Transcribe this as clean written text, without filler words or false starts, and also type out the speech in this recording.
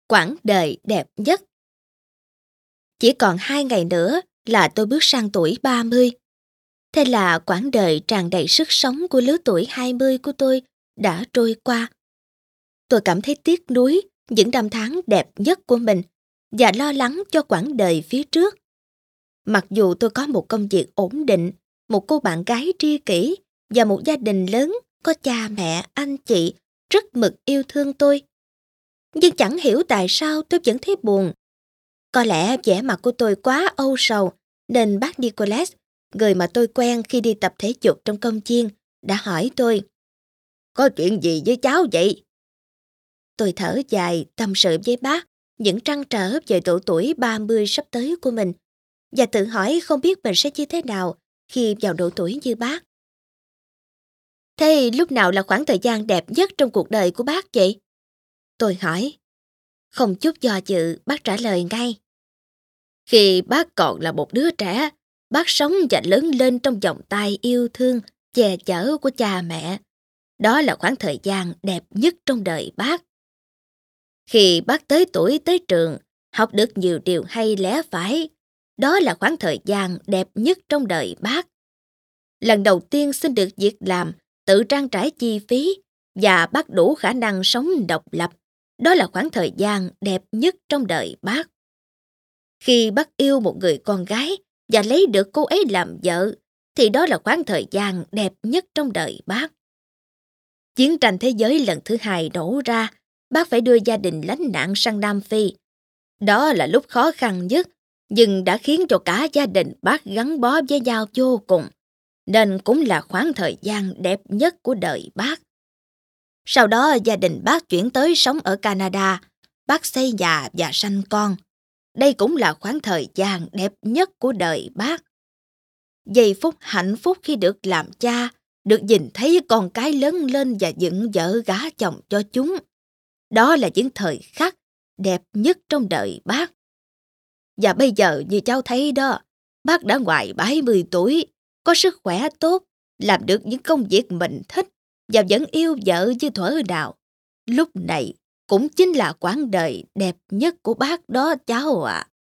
Quãng đời đẹp nhất. Chỉ còn 2 ngày nữa là tôi bước sang tuổi 30. Thế là quãng đời tràn đầy sức sống của lứa tuổi 20 của tôi đã trôi qua. Tôi cảm thấy tiếc nuối những năm tháng đẹp nhất của mình và lo lắng cho quãng đời phía trước. Mặc dù tôi có một công việc ổn định, một cô bạn gái tri kỷ và một gia đình lớn có cha mẹ, anh chị rất mực yêu thương tôi. Nhưng chẳng hiểu tại sao tôi vẫn thấy buồn. Có lẽ vẻ mặt của tôi quá âu sầu nên bác Nicholas, người mà tôi quen khi đi tập thể dục trong công viên, đã hỏi tôi: "Có chuyện gì với cháu vậy?" Tôi thở dài tâm sự với bác những trăn trở về độ tuổi 30 sắp tới của mình và tự hỏi không biết mình sẽ như thế nào khi vào độ tuổi như bác. Thế lúc nào là khoảng thời gian đẹp nhất trong cuộc đời của bác vậy? Tôi hỏi. Không chút do dự, bác trả lời ngay. Khi bác còn là một đứa trẻ, bác sống và lớn lên trong vòng tay yêu thương, che chở của cha mẹ. Đó là khoảng thời gian đẹp nhất trong đời bác. Khi bác tới tuổi tới trường, học được nhiều điều hay lẽ phải, đó là khoảng thời gian đẹp nhất trong đời bác. Lần đầu tiên xin được việc làm, tự trang trải chi phí và bác đủ khả năng sống độc lập, đó là khoảng thời gian đẹp nhất trong đời bác. Khi bác yêu một người con gái và lấy được cô ấy làm vợ, thì đó là khoảng thời gian đẹp nhất trong đời bác. Chiến tranh thế giới lần thứ 2 nổ ra, bác phải đưa gia đình lánh nạn sang Nam Phi. Đó là lúc khó khăn nhất, nhưng đã khiến cho cả gia đình bác gắn bó với nhau vô cùng, nên cũng là khoảng thời gian đẹp nhất của đời bác. Sau đó gia đình bác chuyển tới sống ở Canada, bác xây nhà và sanh con. Đây cũng là khoảng thời gian đẹp nhất của đời bác. Giây phút hạnh phúc khi được làm cha, được nhìn thấy con cái lớn lên và dựng vợ gả chồng cho chúng. Đó là những thời khắc đẹp nhất trong đời bác. Và bây giờ như cháu thấy đó, bác đã ngoài 70 tuổi, có sức khỏe tốt, làm được những công việc mình thích và vẫn yêu vợ như thuở nào. Lúc này cũng chính là quãng đời đẹp nhất của bác đó cháu ạ.